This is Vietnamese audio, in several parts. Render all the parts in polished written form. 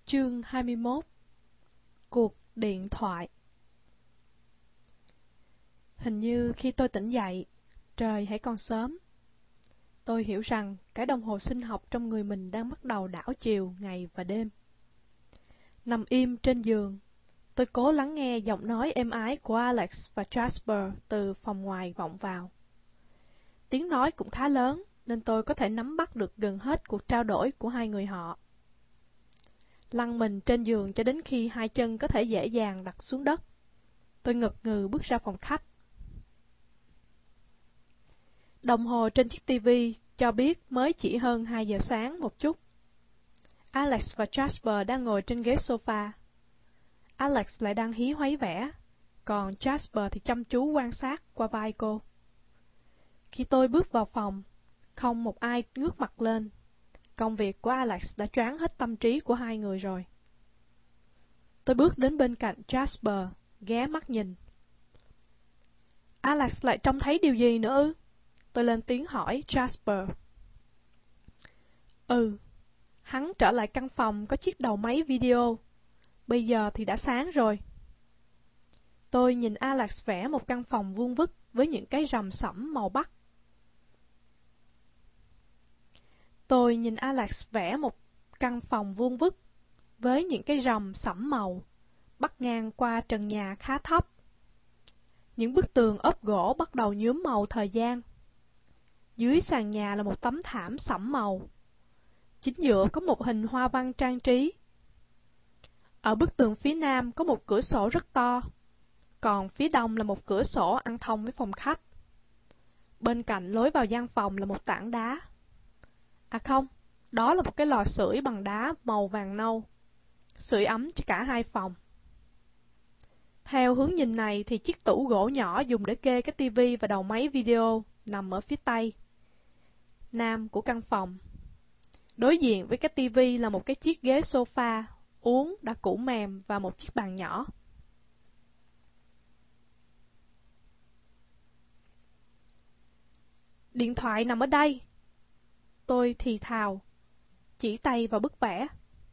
Chương 21. Cuộc điện thoại. Hình như khi tôi tỉnh dậy, trời hãy còn sớm. Tôi hiểu rằng cái đồng hồ sinh học trong người mình đang bắt đầu đảo chiều ngày và đêm. Nằm im trên giường, tôi cố lắng nghe giọng nói êm ái của Alex và Jasper từ phòng ngoài vọng vào. Tiếng nói cũng khá lớn, nên tôi có thể nắm bắt được gần hết cuộc trao đổi của hai người họ. Lăn mình trên giường cho đến khi hai chân có thể dễ dàng đặt xuống đất. Tôi ngật ngừ bước ra phòng khách. Đồng hồ trên chiếc tivi cho biết mới chỉ hơn 2 giờ sáng một chút. Alex và Jasper đang ngồi trên ghế sofa. Alex lại đang hí hoáy vẽ, còn Jasper thì chăm chú quan sát qua vai cô. Khi tôi bước vào phòng, không một ai ngước mặt lên. Công việc của Alex đã choáng hết tâm trí của hai người rồi. Tôi bước đến bên cạnh Jasper, ghé mắt nhìn. Alex lại trông thấy điều gì nữa ư? Tôi lên tiếng hỏi Jasper. Hắn trở lại căn phòng có chiếc đầu máy video. Bây giờ thì đã sáng rồi. Tôi nhìn Alex vẽ một căn phòng vuông vức với những cái rầm sẫm màu bắc. Bắc ngang qua trần nhà khá thấp. Những bức tường ốp gỗ bắt đầu nhuốm màu thời gian. Dưới sàn nhà là một tấm thảm sẫm màu. Chính giữa có một hình hoa văn trang trí. Ở bức tường phía nam có một cửa sổ rất to, còn phía đông là một cửa sổ ăn thông với phòng khách. Bên cạnh lối vào gian phòng là một tảng đá. À không, đó là một cái lò sưởi bằng đá màu vàng nâu, sưởi ấm cho cả hai phòng. Theo hướng nhìn này thì chiếc tủ gỗ nhỏ dùng để kê cái tivi và đầu máy video nằm ở phía tây nam của căn phòng. Đối diện với cái tivi là một cái chiếc ghế sofa uốn đã cũ mềm và một chiếc bàn nhỏ. Điện thoại nằm ở đây. Tôi thì thào, chỉ tay vào bức vẽ.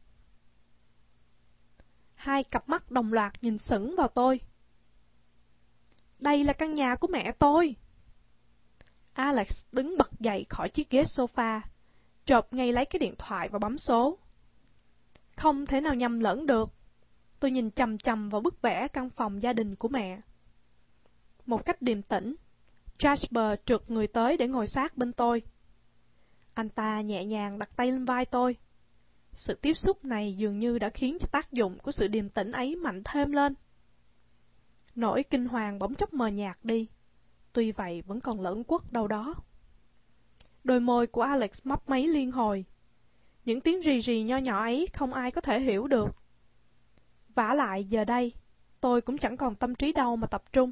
Hai cặp mắt đồng loạt nhìn sững vào tôi. Đây là căn nhà của mẹ tôi. Alex đứng bật dậy khỏi chiếc ghế sofa, chộp ngay lấy cái điện thoại và bấm số. Không thể nào nhầm lẫn được. Tôi nhìn chằm chằm vào bức vẽ căn phòng gia đình của mẹ. Một cách điềm tĩnh, Jasper trượt người tới để ngồi sát bên tôi. Anh ta nhẹ nhàng đặt tay lên vai tôi. Sự tiếp xúc này dường như đã khiến cho tác dụng của sự điềm tĩnh ấy mạnh thêm lên. Nỗi kinh hoàng bỗng chốc mờ nhạt đi, tuy vậy vẫn còn lẫn quất đâu đó. Đôi môi của Alex mấp máy liên hồi. Những tiếng rì rì nho nhỏ ấy không ai có thể hiểu được. Vả lại giờ đây, tôi cũng chẳng còn tâm trí đâu mà tập trung.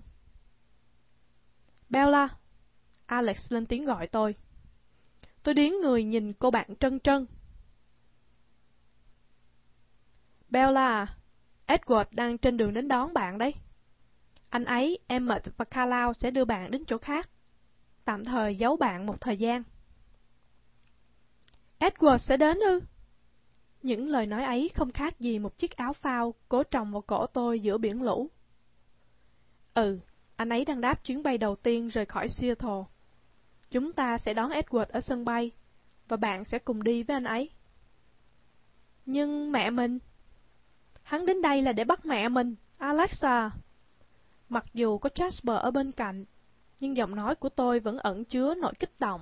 Bella! Alex lên tiếng gọi tôi. Tôi điếng người nhìn cô bạn trân trân. Bella, Edward đang trên đường đến đón bạn đấy. Anh ấy, Emmett và Carlisle sẽ đưa bạn đến chỗ khác. Tạm thời giấu bạn một thời gian. Edward sẽ đến ư? Những lời nói ấy không khác gì một chiếc áo phao cố trồng vào cổ tôi giữa biển lũ. Anh ấy đang đáp chuyến bay đầu tiên rời khỏi Seattle. Chúng ta sẽ đón Edward ở sân bay, và bạn sẽ cùng đi với anh ấy. Nhưng mẹ mình... Hắn đến đây là để bắt mẹ mình, Alexa. Mặc dù có Jasper ở bên cạnh, nhưng giọng nói của tôi vẫn ẩn chứa nỗi kích động.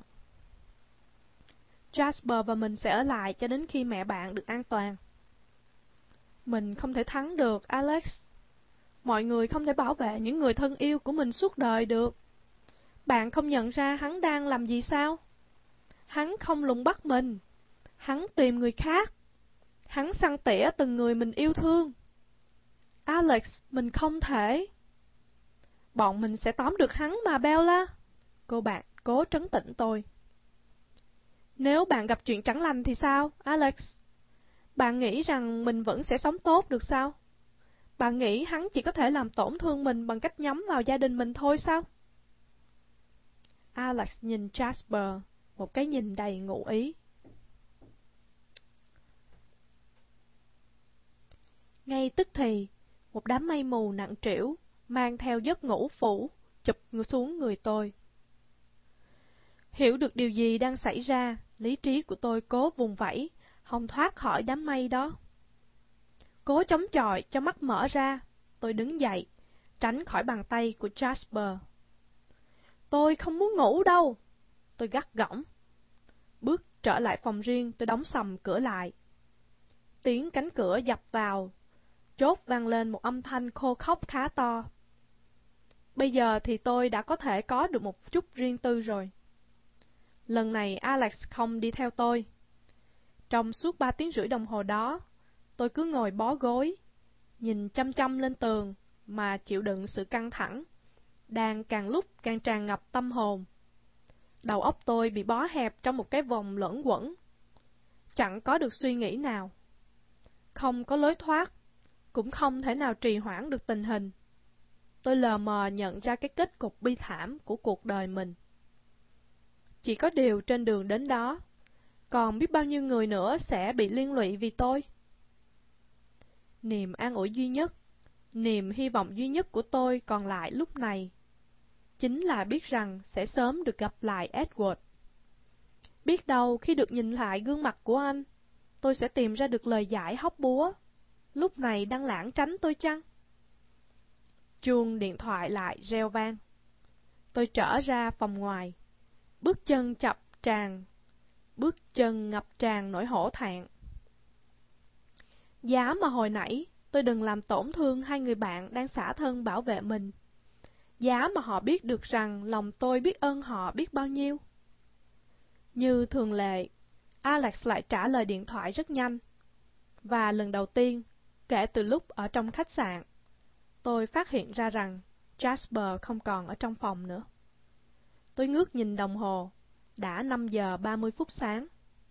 Jasper và mình sẽ ở lại cho đến khi mẹ bạn được an toàn. Mình không thể thắng được, Alex. Mọi người không thể bảo vệ những người thân yêu của mình suốt đời được. Bạn không nhận ra hắn đang làm gì sao? Hắn không lùng bắt mình. Hắn tìm người khác. Hắn săn tỉa từng người mình yêu thương. Alex, mình không thể. Bọn mình sẽ tóm được hắn mà, Bella. Cô bạn cố trấn tĩnh tôi. Nếu bạn gặp chuyện chẳng lành thì sao, Alex? Bạn nghĩ rằng mình vẫn sẽ sống tốt được sao? Bạn nghĩ hắn chỉ có thể làm tổn thương mình bằng cách nhắm vào gia đình mình thôi sao? Alex nhìn Jasper, một cái nhìn đầy ngụ ý. Ngay tức thì, một đám mây mù nặng trĩu, mang theo giấc ngủ phủ, chụp xuống người tôi. Hiểu được điều gì đang xảy ra, lý trí của tôi cố vùng vẫy, hòng thoát khỏi đám mây đó. Cố chống chọi cho mắt mở ra, tôi đứng dậy, tránh khỏi bàn tay của Jasper. Tôi không muốn ngủ đâu, tôi gắt gỏng. Bước trở lại phòng riêng, tôi đóng sầm cửa lại. Tiếng cánh cửa dập vào, chốt vang lên một âm thanh khô khốc khá to. Bây giờ thì tôi đã có thể có được một chút riêng tư rồi. Lần này Alex không đi theo tôi. Trong suốt 3 tiếng rưỡi đồng hồ đó, tôi cứ ngồi bó gối, nhìn chăm chăm lên tường mà chịu đựng sự căng thẳng, đang càng lúc càng tràn ngập tâm hồn. Đầu óc tôi bị bó hẹp trong một cái vòng luẩn quẩn. Chẳng có được suy nghĩ nào. Không có lối thoát, cũng không thể nào trì hoãn được tình hình. Tôi lờ mờ nhận ra cái kết cục bi thảm của cuộc đời mình. Chỉ có điều trên đường đến đó, còn biết bao nhiêu người nữa sẽ bị liên lụy vì tôi. Niềm an ủi duy nhất, niềm hy vọng duy nhất của tôi còn lại lúc này, chính là biết rằng sẽ sớm được gặp lại Edward. Biết đâu khi được nhìn lại gương mặt của anh, tôi sẽ tìm ra được lời giải hóc búa, lúc này đang lảng tránh tôi chăng? Chuông điện thoại lại reo vang. Tôi trở ra phòng ngoài, bước chân ngập tràn nỗi hổ thẹn. Giá mà hồi nãy tôi đừng làm tổn thương hai người bạn đang xả thân bảo vệ mình. Giá mà họ biết được rằng lòng tôi biết ơn họ biết bao nhiêu. Như thường lệ, Alex lại trả lời điện thoại rất nhanh. Và lần đầu tiên, kể từ lúc ở trong khách sạn, tôi phát hiện ra rằng Jasper không còn ở trong phòng nữa. Tôi ngước nhìn đồng hồ, đã 5 giờ 30 phút sáng.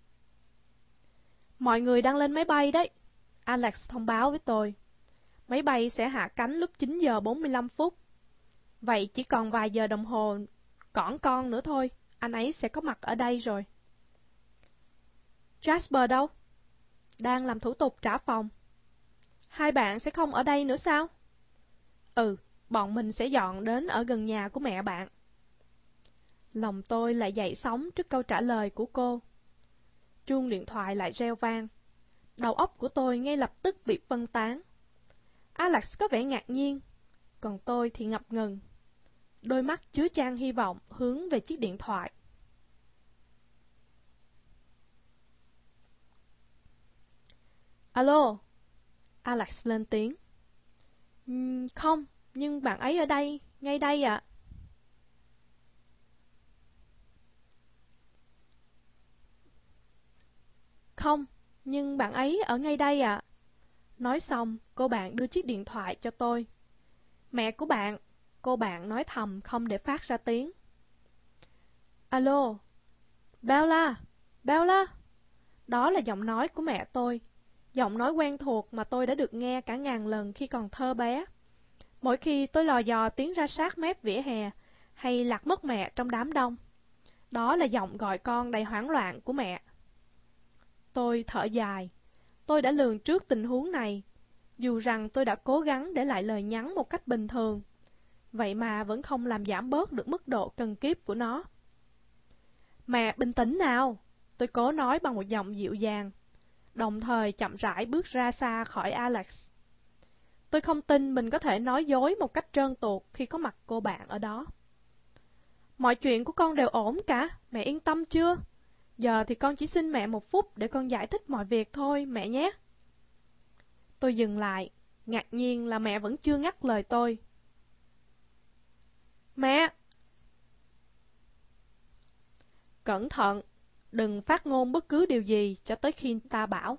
Mọi người đang lên máy bay đấy, Alex thông báo với tôi. Máy bay sẽ hạ cánh lúc 9 giờ 45 phút. Vậy chỉ còn vài giờ đồng hồ cỏn con nữa thôi, anh ấy sẽ có mặt ở đây rồi. Jasper đâu? Đang làm thủ tục trả phòng. Hai bạn sẽ không ở đây nữa sao? Ừ, bọn mình sẽ dọn đến ở gần nhà của mẹ bạn. Lòng tôi lại dậy sóng trước câu trả lời của cô. Chuông điện thoại lại reo vang. Đầu óc của tôi ngay lập tức bị phân tán. Alex có vẻ ngạc nhiên, còn tôi thì ngập ngừng. Đôi mắt chứa chan hy vọng hướng về chiếc điện thoại. Alo, Alex lên tiếng. Không, nhưng bạn ấy ở đây, ngay đây ạ. Không, nhưng bạn ấy ở ngay đây ạ. Nói xong, cô bạn đưa chiếc điện thoại cho tôi. Mẹ của bạn, cô bạn nói thầm không để phát ra tiếng. Alo, Bella, Bella. Đó là giọng nói của mẹ tôi. Giọng nói quen thuộc mà tôi đã được nghe cả ngàn lần khi còn thơ bé. Mỗi khi tôi lò dò tiến ra sát mép vỉa hè, hay lạc mất mẹ trong đám đông. Đó là giọng gọi con đầy hoảng loạn của mẹ. Tôi thở dài. Tôi đã lường trước tình huống này, dù rằng tôi đã cố gắng để lại lời nhắn một cách bình thường. Vậy mà vẫn không làm giảm bớt được mức độ cần kíp của nó. Mẹ bình tĩnh nào, tôi cố nói bằng một giọng dịu dàng, đồng thời chậm rãi bước ra xa khỏi Alex. Tôi không tin mình có thể nói dối một cách trơn tuột khi có mặt cô bạn ở đó. Mọi chuyện của con đều ổn cả, mẹ yên tâm chưa? Giờ thì con chỉ xin mẹ một phút để con giải thích mọi việc thôi, mẹ nhé. Tôi dừng lại, ngạc nhiên là mẹ vẫn chưa ngắt lời tôi. Mẹ! Cẩn thận, đừng phát ngôn bất cứ điều gì cho tới khi ta bảo.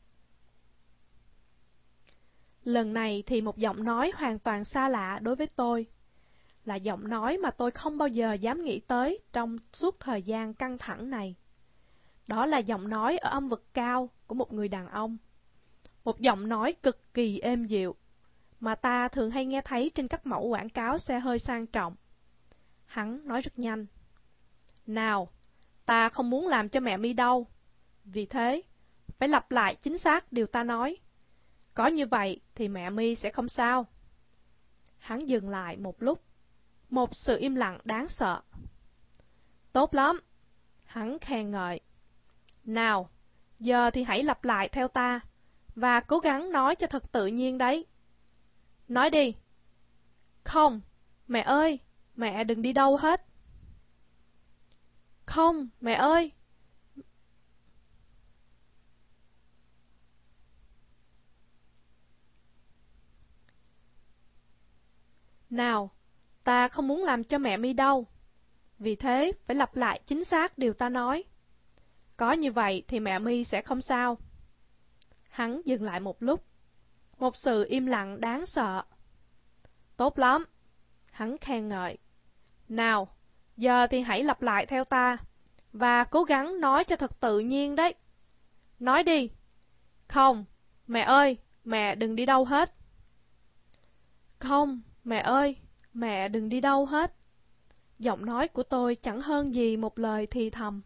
Lần này thì một giọng nói hoàn toàn xa lạ đối với tôi. Là giọng nói mà tôi không bao giờ dám nghĩ tới trong suốt thời gian căng thẳng này. Đó là giọng nói ở âm vực cao của một người đàn ông. Một giọng nói cực kỳ êm dịu, mà ta thường hay nghe thấy trên các mẫu quảng cáo xe hơi sang trọng. Hắn nói rất nhanh. Nào, ta không muốn làm cho mẹ mi đau. Vì thế, phải lặp lại chính xác điều ta nói. Có như vậy thì mẹ My sẽ không sao. Hắn dừng lại một lúc. Một sự im lặng đáng sợ. Tốt lắm. Hắn khen ngợi. Nào, giờ thì hãy lặp lại theo ta, và cố gắng nói cho thật tự nhiên đấy. Nói đi. Không, mẹ ơi, mẹ đừng đi đâu hết. Không, mẹ ơi. Nào, ta không muốn làm cho mẹ My đau. Vì thế, phải lặp lại chính xác điều ta nói. Có như vậy thì mẹ My sẽ không sao. Hắn dừng lại một lúc. Một sự im lặng đáng sợ. Tốt lắm. Hắn khen ngợi. Nào, giờ thì hãy lặp lại theo ta, và cố gắng nói cho thật tự nhiên đấy. Nói đi. Không, mẹ ơi, mẹ đừng đi đâu hết. Không, mẹ ơi, mẹ đừng đi đâu hết. Giọng nói của tôi chẳng hơn gì một lời thì thầm.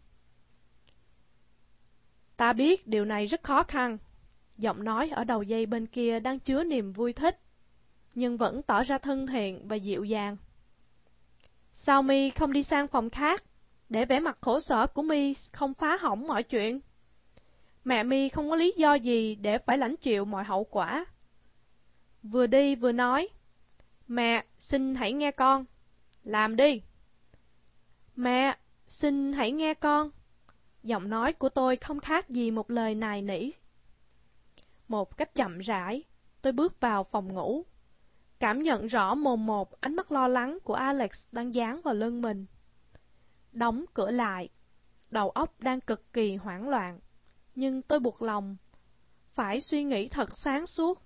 Ta biết điều này rất khó khăn. Giọng nói ở đầu dây bên kia đang chứa niềm vui thích, nhưng vẫn tỏ ra thân thiện và dịu dàng. Sao My không đi sang phòng khác, để vẻ mặt khổ sở của My không phá hỏng mọi chuyện? Mẹ My không có lý do gì để phải lãnh chịu mọi hậu quả. Vừa đi vừa nói, mẹ, xin hãy nghe con. Làm đi. Mẹ, xin hãy nghe con. Giọng nói của tôi không khác gì một lời nài nỉ. Một cách chậm rãi, tôi bước vào phòng ngủ, cảm nhận rõ mồn một ánh mắt lo lắng của Alex đang dán vào lưng mình. Đóng cửa lại, đầu óc đang cực kỳ hoảng loạn, nhưng tôi buộc lòng phải suy nghĩ thật sáng suốt.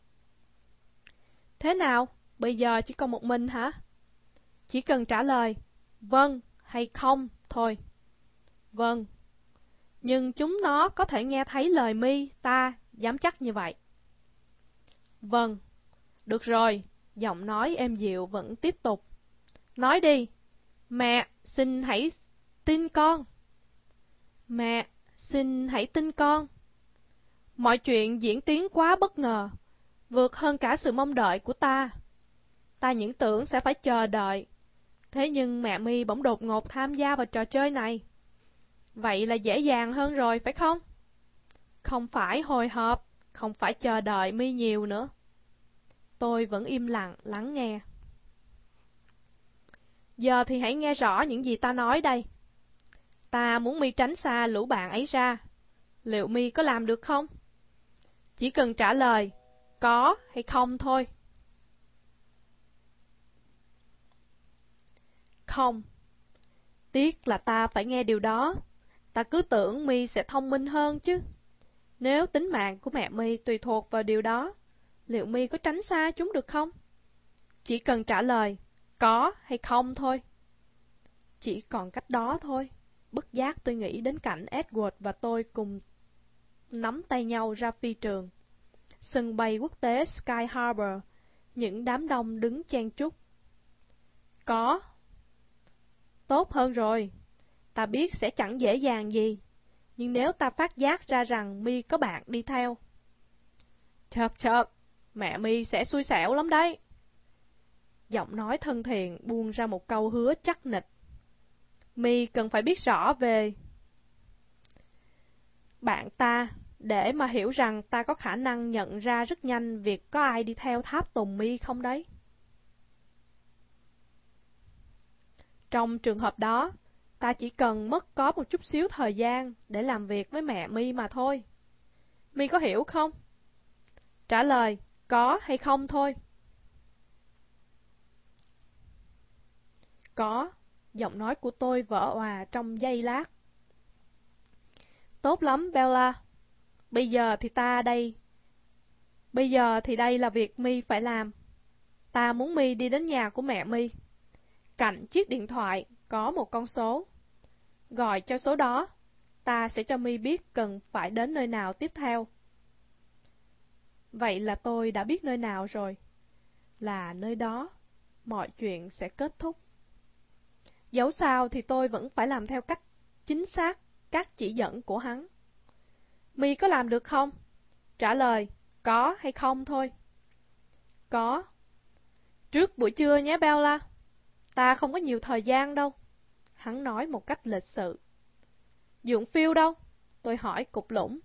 Thế nào, bây giờ chỉ còn một mình hả? Chỉ cần trả lời vâng hay không thôi. Vâng. Nhưng chúng nó có thể nghe thấy lời My, ta dám chắc như vậy. Vâng. Được rồi, giọng nói êm dịu vẫn tiếp tục. Nói đi. Mẹ, xin hãy tin con. Mẹ, xin hãy tin con. Mọi chuyện diễn tiến quá bất ngờ, vượt hơn cả sự mong đợi của ta. Ta những tưởng sẽ phải chờ đợi. Thế nhưng mẹ My bỗng đột ngột tham gia vào trò chơi này. Vậy là dễ dàng hơn rồi, phải không? Không phải hồi hộp, không phải chờ đợi My nhiều nữa. Tôi vẫn im lặng lắng nghe. Giờ thì hãy nghe rõ những gì ta nói đây. Ta muốn My tránh xa lũ bạn ấy ra. Liệu My có làm được không? Chỉ cần trả lời có hay không thôi. Không. Tiếc là ta phải nghe điều đó. Ta cứ tưởng My sẽ thông minh hơn chứ. Nếu tính mạng của mẹ My tùy thuộc vào điều đó, liệu My có tránh xa chúng được không? Chỉ cần trả lời có hay không thôi. Chỉ còn cách đó thôi. Bất giác tôi nghĩ đến cảnh Edward và tôi cùng nắm tay nhau ra phi trường. Sân bay quốc tế Sky Harbor, những đám đông đứng chen chúc. Có. Tốt hơn rồi. Ta biết sẽ chẳng dễ dàng gì, nhưng nếu ta phát giác ra rằng My có bạn đi theo. Chợt, mẹ My sẽ xui xẻo lắm đấy. Giọng nói thân thiện buông ra một câu hứa chắc nịch. My cần phải biết rõ về bạn ta, để mà hiểu rằng ta có khả năng nhận ra rất nhanh việc có ai đi theo tháp tùng My không đấy. Trong trường hợp đó, ta chỉ cần mất có một chút xíu thời gian để làm việc với mẹ My mà thôi. My có hiểu không? Trả lời có hay không thôi. Có. Giọng nói của tôi vỡ òa trong giây lát. Tốt lắm, Bella. Bây giờ thì đây là việc My phải làm. Ta muốn My đi đến nhà của mẹ My. Cạnh chiếc điện thoại có một con số. Gọi cho số đó, ta sẽ cho My biết cần phải đến nơi nào tiếp theo. Vậy là tôi đã biết nơi nào rồi. Là nơi đó, mọi chuyện sẽ kết thúc. Dẫu sao thì tôi vẫn phải làm theo cách chính xác các chỉ dẫn của hắn. My có làm được không? Trả lời có hay không thôi. Có. Trước buổi trưa nhé Bella. Ta không có nhiều thời gian đâu. Hắn nói một cách lịch sự. Dượng Phil đâu? Tôi hỏi cục lũng.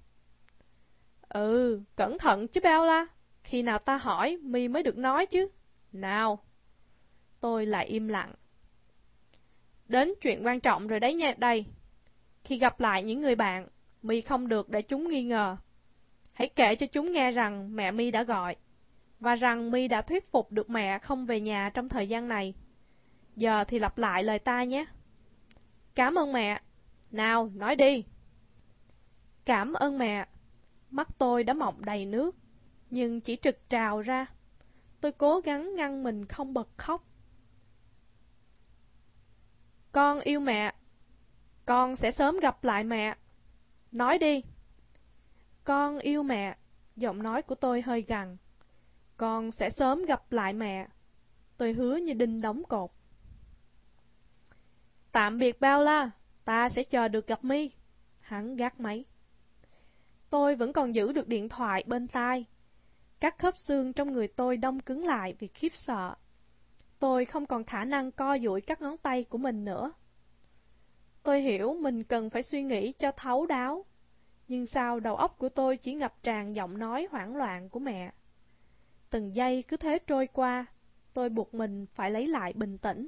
Cẩn thận chứ Bella. Khi nào ta hỏi, mi mới được nói chứ. Nào. Tôi lại im lặng. Đến chuyện quan trọng rồi đấy nha đây. Khi gặp lại những người bạn, mi không được để chúng nghi ngờ. Hãy kể cho chúng nghe rằng mẹ mi đã gọi, và rằng mi đã thuyết phục được mẹ không về nhà trong thời gian này. Giờ thì lặp lại lời ta nhé. Cảm ơn mẹ. Nào, nói đi. Cảm ơn mẹ. Mắt tôi đã mọng đầy nước, nhưng chỉ trực trào ra. Tôi cố gắng ngăn mình không bật khóc. Con yêu mẹ. Con sẽ sớm gặp lại mẹ. Nói đi. Con yêu mẹ. Giọng nói của tôi hơi gằn. Con sẽ sớm gặp lại mẹ. Tôi hứa như đinh đóng cột. Tạm biệt Bella. Ta sẽ chờ được gặp mi. Hắn gác máy. Tôi vẫn còn giữ được điện thoại bên tai. Các khớp xương trong người tôi đông cứng lại vì khiếp sợ. Tôi không còn khả năng co duỗi các ngón tay của mình nữa. Tôi hiểu mình cần phải suy nghĩ cho thấu đáo. Nhưng sao đầu óc của tôi chỉ ngập tràn giọng nói hoảng loạn của mẹ. Từng giây cứ thế trôi qua, tôi buộc mình phải lấy lại bình tĩnh.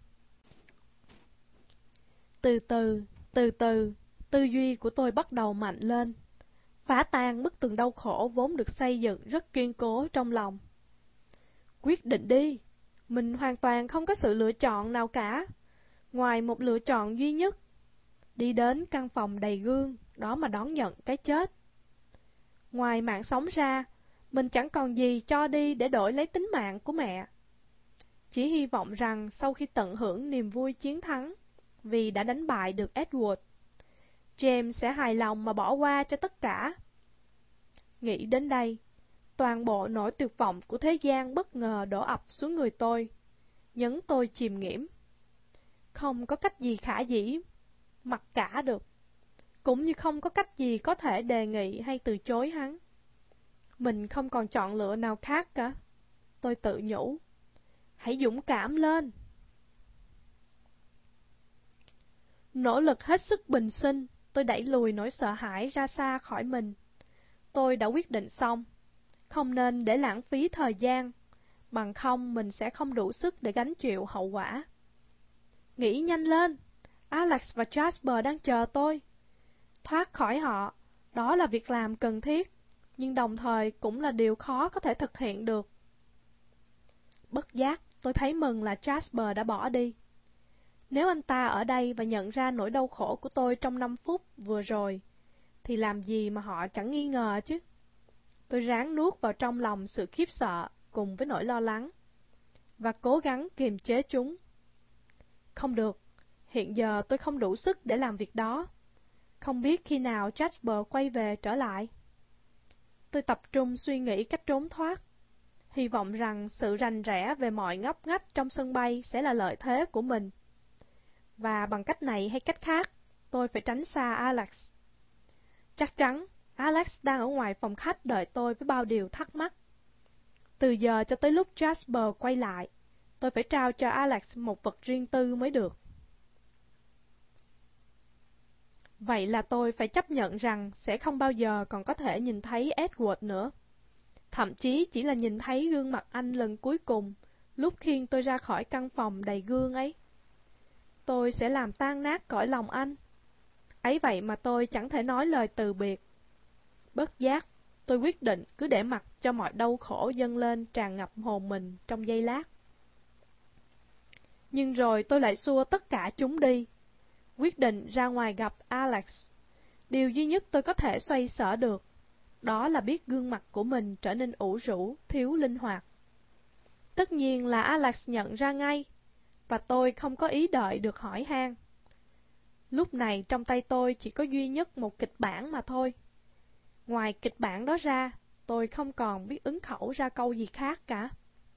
Từ từ, tư duy của tôi bắt đầu mạnh lên, phá tan bức tường đau khổ vốn được xây dựng rất kiên cố trong lòng. Quyết định đi, mình hoàn toàn không có sự lựa chọn nào cả, ngoài một lựa chọn duy nhất. Đi đến căn phòng đầy gương, đó mà đón nhận cái chết. Ngoài mạng sống ra, mình chẳng còn gì cho đi để đổi lấy tính mạng của mẹ. Chỉ hy vọng rằng sau khi tận hưởng niềm vui chiến thắng, vì đã đánh bại được Edward, James sẽ hài lòng mà bỏ qua cho tất cả. Nghĩ đến đây, toàn bộ nỗi tuyệt vọng của thế gian bất ngờ đổ ập xuống người tôi, nhấn tôi chìm nghiễm. Không có cách gì khả dĩ mặc cả được, cũng như không có cách gì có thể đề nghị hay từ chối hắn. Mình không còn chọn lựa nào khác cả. Tôi tự nhủ, hãy dũng cảm lên. Nỗ lực hết sức bình sinh, tôi đẩy lùi nỗi sợ hãi ra xa khỏi mình. Tôi đã quyết định xong, không nên để lãng phí thời gian, bằng không mình sẽ không đủ sức để gánh chịu hậu quả. Nghĩ nhanh lên, Alex và Jasper đang chờ tôi. Thoát khỏi họ, đó là việc làm cần thiết, nhưng đồng thời cũng là điều khó có thể thực hiện được. Bất giác, tôi thấy mừng là Jasper đã bỏ đi. Nếu anh ta ở đây và nhận ra nỗi đau khổ của tôi trong 5 phút vừa rồi, thì làm gì mà họ chẳng nghi ngờ chứ. Tôi ráng nuốt vào trong lòng sự khiếp sợ cùng với nỗi lo lắng, và cố gắng kiềm chế chúng. Không được, hiện giờ tôi không đủ sức để làm việc đó. Không biết khi nào Jasper quay về trở lại. Tôi tập trung suy nghĩ cách trốn thoát, hy vọng rằng sự rành rẽ về mọi ngóc ngách trong sân bay sẽ là lợi thế của mình. Và bằng cách này hay cách khác, tôi phải tránh xa Alex. Chắc chắn, Alex đang ở ngoài phòng khách đợi tôi với bao điều thắc mắc. Từ giờ cho tới lúc Jasper quay lại, tôi phải trao cho Alex một vật riêng tư mới được. Vậy là tôi phải chấp nhận rằng sẽ không bao giờ còn có thể nhìn thấy Edward nữa. Thậm chí chỉ là nhìn thấy gương mặt anh lần cuối cùng, lúc khiêng tôi ra khỏi căn phòng đầy gương ấy. Tôi sẽ làm tan nát cõi lòng anh. Ấy vậy mà tôi chẳng thể nói lời từ biệt. Bất giác, tôi quyết định cứ để mặc cho mọi đau khổ dâng lên tràn ngập hồn mình trong giây lát. Nhưng rồi tôi lại xua tất cả chúng đi, quyết định ra ngoài gặp Alex. Điều duy nhất tôi có thể xoay sở được, đó là biết gương mặt của mình trở nên ủ rũ, thiếu linh hoạt. Tất nhiên là Alex nhận ra ngay, và tôi không có ý đợi được hỏi han. Lúc này trong tay tôi chỉ có duy nhất một kịch bản mà thôi. Ngoài kịch bản đó ra, tôi không còn biết ứng khẩu ra câu gì khác cả.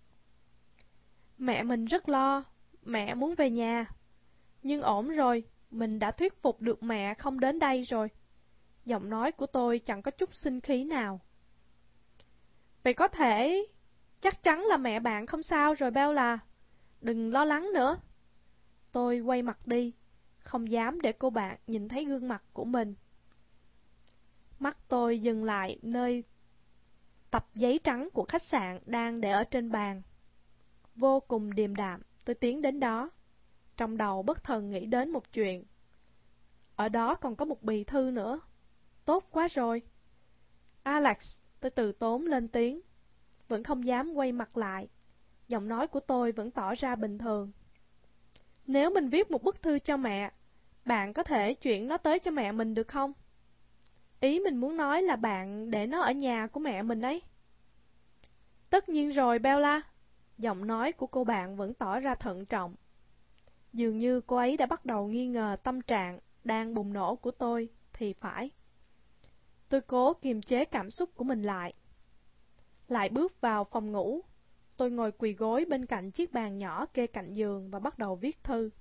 Mẹ mình rất lo, mẹ muốn về nhà. Nhưng ổn rồi, mình đã thuyết phục được mẹ không đến đây rồi. Giọng nói của tôi chẳng có chút sinh khí nào. Vậy có thể... Chắc chắn là mẹ bạn không sao rồi Bella. Đừng lo lắng nữa. Tôi quay mặt đi, không dám để cô bạn nhìn thấy gương mặt của mình. Mắt tôi dừng lại nơi tập giấy trắng của khách sạn đang để ở trên bàn. Vô cùng điềm đạm, tôi tiến đến đó. Trong đầu bất thần nghĩ đến một chuyện. Ở đó còn có một bì thư nữa. Tốt quá rồi. Alex, tôi từ tốn lên tiếng. Vẫn không dám quay mặt lại. Giọng nói của tôi vẫn tỏ ra bình thường. Nếu mình viết một bức thư cho mẹ, bạn có thể chuyển nó tới cho mẹ mình được không? Ý mình muốn nói là bạn để nó ở nhà của mẹ mình ấy. Tất nhiên rồi, Bella. Giọng nói của cô bạn vẫn tỏ ra thận trọng. Dường như cô ấy đã bắt đầu nghi ngờ tâm trạng đang bùng nổ của tôi, thì phải. Tôi cố kiềm chế cảm xúc của mình lại. Lại bước vào phòng ngủ. Tôi ngồi quỳ gối bên cạnh chiếc bàn nhỏ kê cạnh giường và bắt đầu viết thư.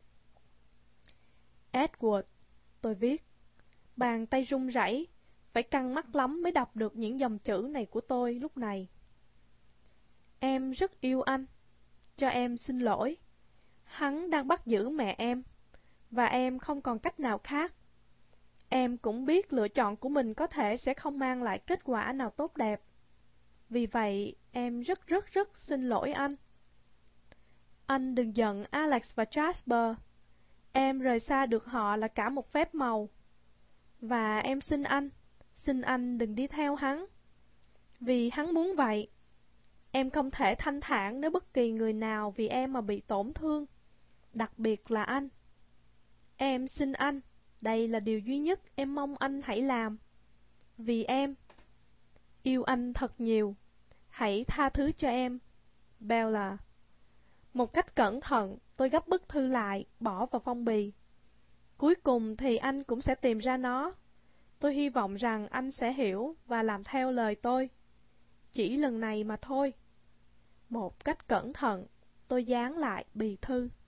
Edward, tôi viết. Bàn tay run rẩy, phải căng mắt lắm mới đọc được những dòng chữ này của tôi lúc này. Em rất yêu anh. Cho em xin lỗi. Hắn đang bắt giữ mẹ em, và em không còn cách nào khác. Em cũng biết lựa chọn của mình có thể sẽ không mang lại kết quả nào tốt đẹp. Vì vậy, em rất xin lỗi anh. Anh đừng giận Alex và Jasper. Em rời xa được họ là cả một phép màu. Và em xin anh đừng đi theo hắn. Vì hắn muốn vậy. Em không thể thanh thản nếu bất kỳ người nào vì em mà bị tổn thương. Đặc biệt là anh. Em xin anh, đây là điều duy nhất em mong anh hãy làm. Vì em. Yêu anh thật nhiều. Hãy tha thứ cho em. Bella. Một cách cẩn thận, tôi gấp bức thư lại, bỏ vào phong bì. Cuối cùng thì anh cũng sẽ tìm ra nó. Tôi hy vọng rằng anh sẽ hiểu và làm theo lời tôi. Chỉ lần này mà thôi. Một cách cẩn thận, tôi dán lại bì thư.